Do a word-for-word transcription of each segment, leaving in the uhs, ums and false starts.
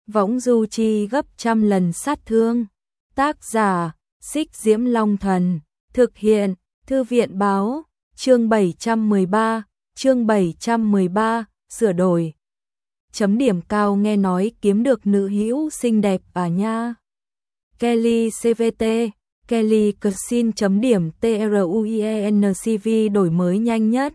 võng du chi gấp trăm lần sát thương. Tác giả, Xích Diễm Long Thần, thực hiện, Thư viện Báo, chương bảy trăm mười ba, chương bảy trăm mười ba, sửa đổi. Chấm điểm cao nghe nói kiếm được nữ hữu xinh đẹp à nha. Kelly xê vê tê, Kelly Cuisine chấm điểm TRUIENCV đổi mới nhanh nhất.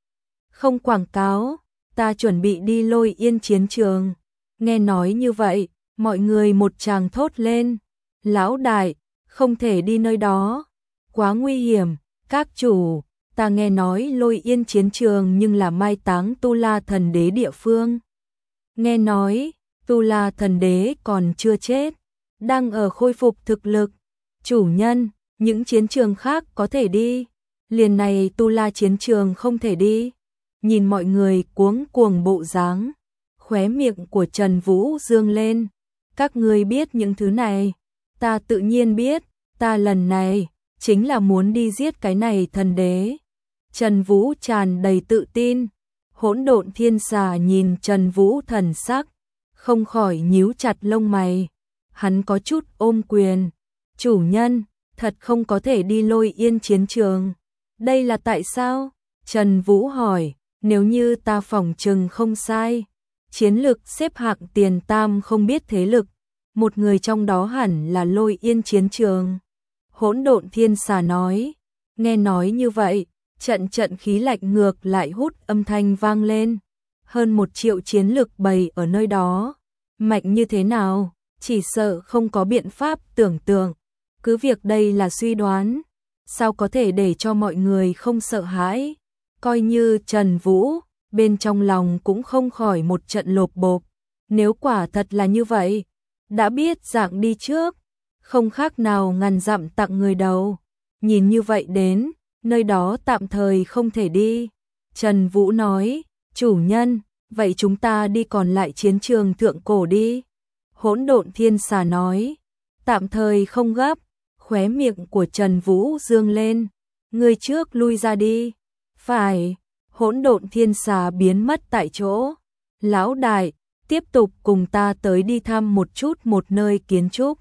Không quảng cáo, ta chuẩn bị đi Lôi Yên chiến trường. Nghe nói như vậy, mọi người một tràng thốt lên. Lão đại, không thể đi nơi đó. Quá nguy hiểm, các chủ, ta nghe nói Lôi Yên chiến trường nhưng là mai táng Tu La thần đế địa phương. Nghe nói, Tu La thần đế còn chưa chết, đang ở khôi phục thực lực. Chủ nhân, những chiến trường khác có thể đi, liền này Tu La chiến trường không thể đi. Nhìn mọi người cuống cuồng bộ dáng, khóe miệng của Trần Vũ dương lên. Các ngươi biết những thứ này, ta tự nhiên biết, ta lần này chính là muốn đi giết cái này thần đế. Trần Vũ tràn đầy tự tin. Hỗn Độn Thiên Xà nhìn Trần Vũ thần sắc, không khỏi nhíu chặt lông mày. Hắn có chút ôm quyền. Chủ nhân, thật không có thể đi Lôi Yên chiến trường. Đây là tại sao? Trần Vũ hỏi. Nếu như ta phỏng chừng không sai, chiến lực xếp hạng tiền tam không biết thế lực, một người trong đó hẳn là Lôi Yên chiến trường. Hỗn Độn Thiên Xà nói. Nghe nói như vậy, trận trận khí lạnh ngược lại hút âm thanh vang lên. Hơn một triệu chiến lực bày ở nơi đó. Mạnh như thế nào, chỉ sợ không có biện pháp tưởng tượng. Cứ việc đây là suy đoán, sao có thể để cho mọi người không sợ hãi. Coi như Trần Vũ, bên trong lòng cũng không khỏi một trận lột bột. Nếu quả thật là như vậy, đã biết dạng đi trước, không khác nào ngàn dặm tặng người đầu. Nhìn như vậy đến, nơi đó tạm thời không thể đi. Trần Vũ nói, chủ nhân, vậy chúng ta đi còn lại chiến trường thượng cổ đi. Hỗn Độn Thiên Xà nói, tạm thời không gấp. Khóe miệng của Trần Vũ dương lên, người trước lui ra đi. Phải. Hỗn Độn Thiên Xà biến mất tại chỗ. Lão đại, tiếp tục cùng ta tới đi thăm một chút một nơi kiến trúc.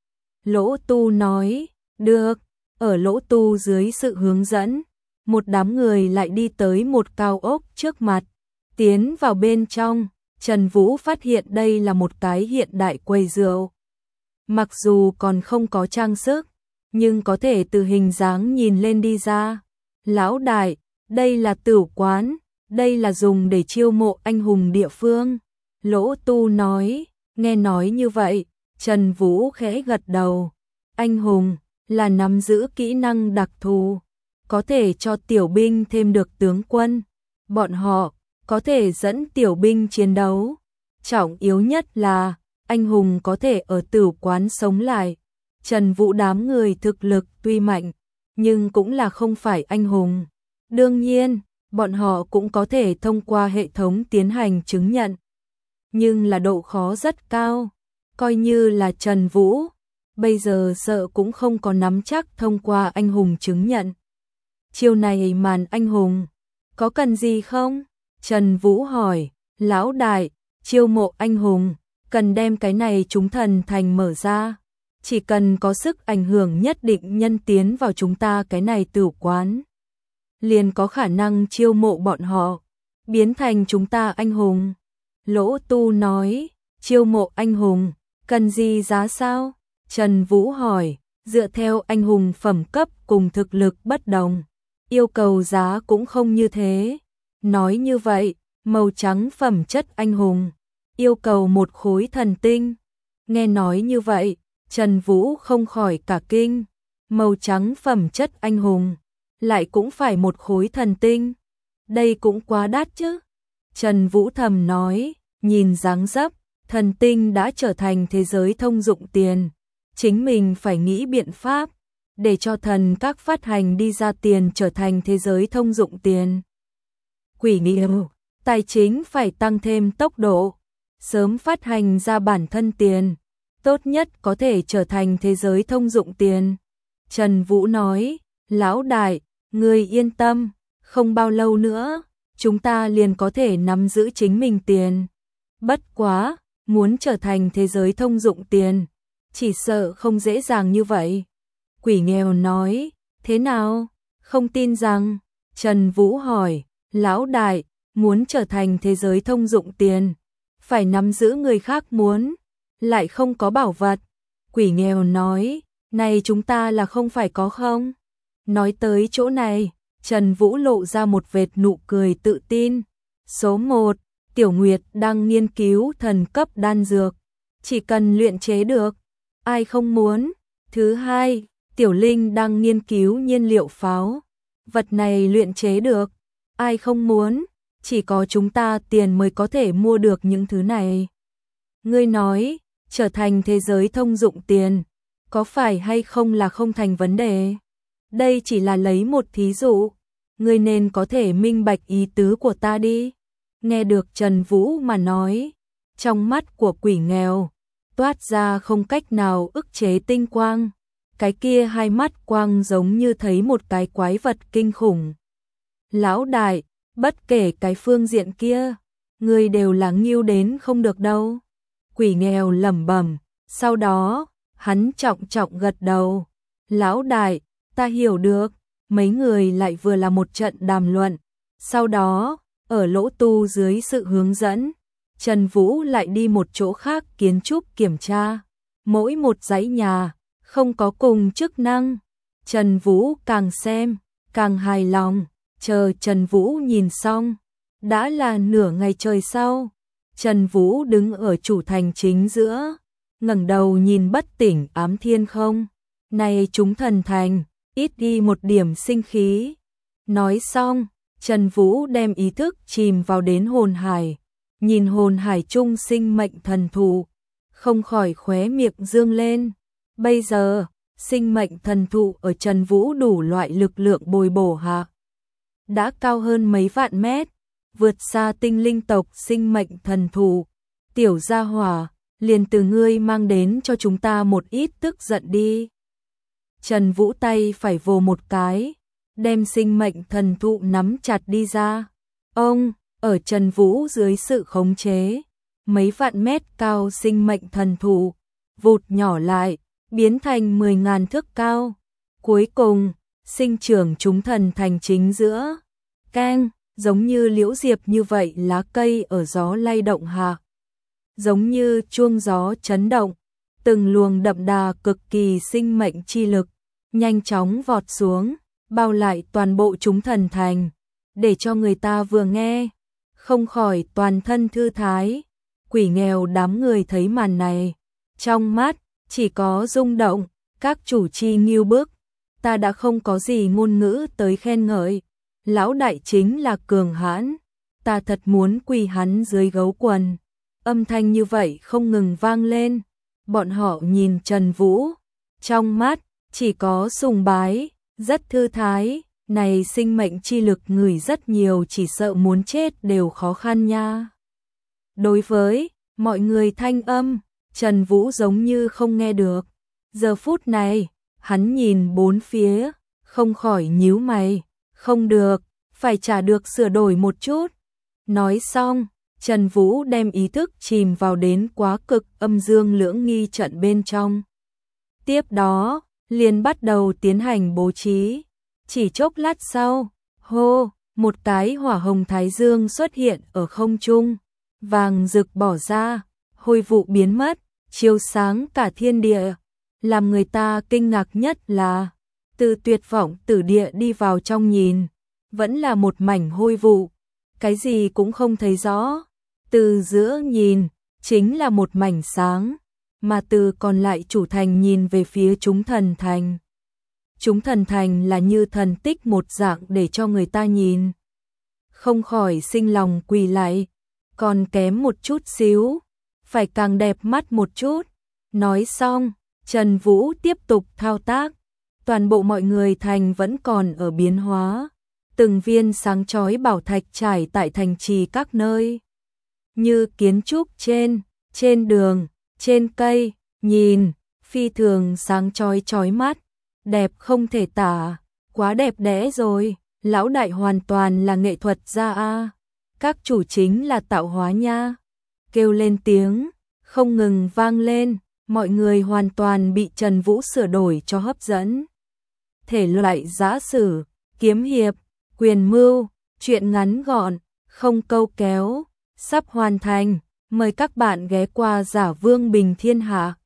Lỗ Tu nói, được. Ở Lỗ Tu dưới sự hướng dẫn, một đám người lại đi tới một cao ốc trước mặt. Tiến vào bên trong, Trần Vũ phát hiện đây là một cái hiện đại quầy rượu. Mặc dù còn không có trang sức, nhưng có thể từ hình dáng nhìn lên đi ra. Lão đại, đây là tửu quán, đây là dùng để chiêu mộ anh hùng địa phương. Lỗ Tu nói. Nghe nói như vậy, Trần Vũ khẽ gật đầu. Anh hùng là nắm giữ kỹ năng đặc thù, có thể cho tiểu binh thêm được tướng quân. Bọn họ có thể dẫn tiểu binh chiến đấu. Trọng yếu nhất là anh hùng có thể ở tửu quán sống lại. Trần Vũ đám người thực lực tuy mạnh, nhưng cũng là không phải anh hùng. Đương nhiên, bọn họ cũng có thể thông qua hệ thống tiến hành chứng nhận. Nhưng là độ khó rất cao. Coi như là Trần Vũ, bây giờ sợ cũng không có nắm chắc thông qua anh hùng chứng nhận. Chiêu này màn anh hùng, có cần gì không? Trần Vũ hỏi. Lão đại, chiêu mộ anh hùng, cần đem cái này chúng thần thành mở ra. Chỉ cần có sức ảnh hưởng nhất định nhân tiến vào chúng ta cái này tửu quán, liền có khả năng chiêu mộ bọn họ, biến thành chúng ta anh hùng. Lỗ Tu nói, chiêu mộ anh hùng, cần gì giá sao? Trần Vũ hỏi, dựa theo anh hùng phẩm cấp cùng thực lực bất đồng, yêu cầu giá cũng không như thế. Nói như vậy, màu trắng phẩm chất anh hùng, yêu cầu một khối thần tinh. Nghe nói như vậy, Trần Vũ không khỏi cả kinh. Màu trắng phẩm chất anh hùng, lại cũng phải một khối thần tinh. Đây cũng quá đắt chứ. Trần Vũ thầm nói, nhìn dáng dấp, thần tinh đã trở thành thế giới thông dụng tiền. Chính mình phải nghĩ biện pháp, để cho thần các phát hành đi ra tiền trở thành thế giới thông dụng tiền. Quỷ nghiêu, tài chính phải tăng thêm tốc độ, sớm phát hành ra bản thân tiền, tốt nhất có thể trở thành thế giới thông dụng tiền. Trần Vũ nói, lão đại, người yên tâm, không bao lâu nữa, chúng ta liền có thể nắm giữ chính mình tiền. Bất quá, muốn trở thành thế giới thông dụng tiền, chỉ sợ không dễ dàng như vậy. Quỷ nghèo nói, thế nào, không tin rằng, Trần Vũ hỏi, lão đại, muốn trở thành thế giới thông dụng tiền, phải nắm giữ người khác muốn, lại không có bảo vật. Quỷ nghèo nói, này chúng ta là không phải có không? Nói tới chỗ này, Trần Vũ lộ ra một vệt nụ cười tự tin. Số một, Tiểu Nguyệt đang nghiên cứu thần cấp đan dược, chỉ cần luyện chế được, ai không muốn. Thứ hai, Tiểu Linh đang nghiên cứu nhiên liệu pháo, vật này luyện chế được, ai không muốn, chỉ có chúng ta tiền mới có thể mua được những thứ này. Ngươi nói, trở thành thế giới thông dụng tiền, có phải hay không là không thành vấn đề? Đây chỉ là lấy một thí dụ, ngươi nên có thể minh bạch ý tứ của ta đi. Nghe được Trần Vũ mà nói, trong mắt của quỷ nghèo toát ra không cách nào ức chế tinh quang, cái kia hai mắt quang giống như thấy một cái quái vật kinh khủng. Lão đại, bất kể cái phương diện kia, ngươi đều là nghiêu đến không được đâu. Quỷ nghèo lẩm bẩm, sau đó, hắn trọng trọng gật đầu. Lão đại, ta hiểu được. Mấy người lại vừa là một trận đàm luận. Sau đó, ở lỗ tu dưới sự hướng dẫn, Trần Vũ lại đi một chỗ khác kiến trúc kiểm tra. Mỗi một dãy nhà, không có cùng chức năng. Trần Vũ càng xem, càng hài lòng. Chờ Trần Vũ nhìn xong, đã là nửa ngày trời sau. Trần Vũ đứng ở chủ thành chính giữa, ngẩng đầu nhìn bất tỉnh ám thiên không. Này chúng thần thành, ít đi một điểm sinh khí. Nói xong, Trần Vũ đem ý thức chìm vào đến hồn hải, nhìn hồn hải trung sinh mệnh thần thụ, không khỏi khóe miệng dương lên. Bây giờ, sinh mệnh thần thụ ở Trần Vũ đủ loại lực lượng bồi bổ hạ, đã cao hơn mấy vạn mét, vượt xa tinh linh tộc sinh mệnh thần thụ. Tiểu gia hỏa, liền từ ngươi mang đến cho chúng ta một ít tức giận đi. Trần Vũ tay phải vồ một cái, đem sinh mệnh thần thụ nắm chặt đi ra. Ông, ở Trần Vũ dưới sự khống chế, mấy vạn mét cao sinh mệnh thần thụ, vụt nhỏ lại, biến thành mười ngàn thước cao. Cuối cùng, sinh trưởng chúng thần thành chính giữa. Keng, giống như liễu diệp như vậy lá cây ở gió lay động hạ. Giống như chuông gió chấn động, từng luồng đậm đà cực kỳ sinh mệnh chi lực, nhanh chóng vọt xuống, bao lại toàn bộ chúng thần thành, để cho người ta vừa nghe, không khỏi toàn thân thư thái. Quỷ nghèo đám người thấy màn này, trong mắt, chỉ có rung động, các chủ chi nghiêu bức, ta đã không có gì ngôn ngữ tới khen ngợi. Lão đại chính là cường hãn, ta thật muốn quỳ hắn dưới gấu quần. Âm thanh như vậy không ngừng vang lên, bọn họ nhìn Trần Vũ, trong mắt, chỉ có sùng bái, rất thư thái, này sinh mệnh chi lực người rất nhiều chỉ sợ muốn chết đều khó khăn nha. Đối với mọi người thanh âm, Trần Vũ giống như không nghe được. Giờ phút này, hắn nhìn bốn phía, không khỏi nhíu mày, không được, phải trả được sửa đổi một chút. Nói xong, Trần Vũ đem ý thức chìm vào đến quá cực âm dương lưỡng nghi trận bên trong. Tiếp đó, liền bắt đầu tiến hành bố trí. Chỉ chốc lát sau, hô, một cái hỏa hồng thái dương xuất hiện ở không trung, vàng rực bỏ ra, hôi vụ biến mất, chiếu sáng cả thiên địa. Làm người ta kinh ngạc nhất là, từ tuyệt vọng tử địa đi vào trong nhìn, vẫn là một mảnh hôi vụ, cái gì cũng không thấy rõ. Từ giữa nhìn, chính là một mảnh sáng, mà từ còn lại chủ thành nhìn về phía chúng thần thành. Chúng thần thành là như thần tích một dạng để cho người ta nhìn. Không khỏi sinh lòng quỳ lại, còn kém một chút xíu, phải càng đẹp mắt một chút. Nói xong, Trần Vũ tiếp tục thao tác, toàn bộ mọi người thành vẫn còn ở biến hóa. Từng viên sáng chói bảo thạch trải tại thành trì các nơi. Như kiến trúc trên, trên đường, trên cây, nhìn, phi thường sáng chói chói mắt, đẹp không thể tả, quá đẹp đẽ rồi, lão đại hoàn toàn là nghệ thuật gia a. Các chủ chính là tạo hóa nha. Kêu lên tiếng, không ngừng vang lên, mọi người hoàn toàn bị Trần Vũ sửa đổi cho hấp dẫn. Thể loại giã sử, kiếm hiệp, quyền mưu, truyện ngắn gọn, không câu kéo, sắp hoàn thành, mời các bạn ghé qua Giả Vương Bình Thiên Hạ.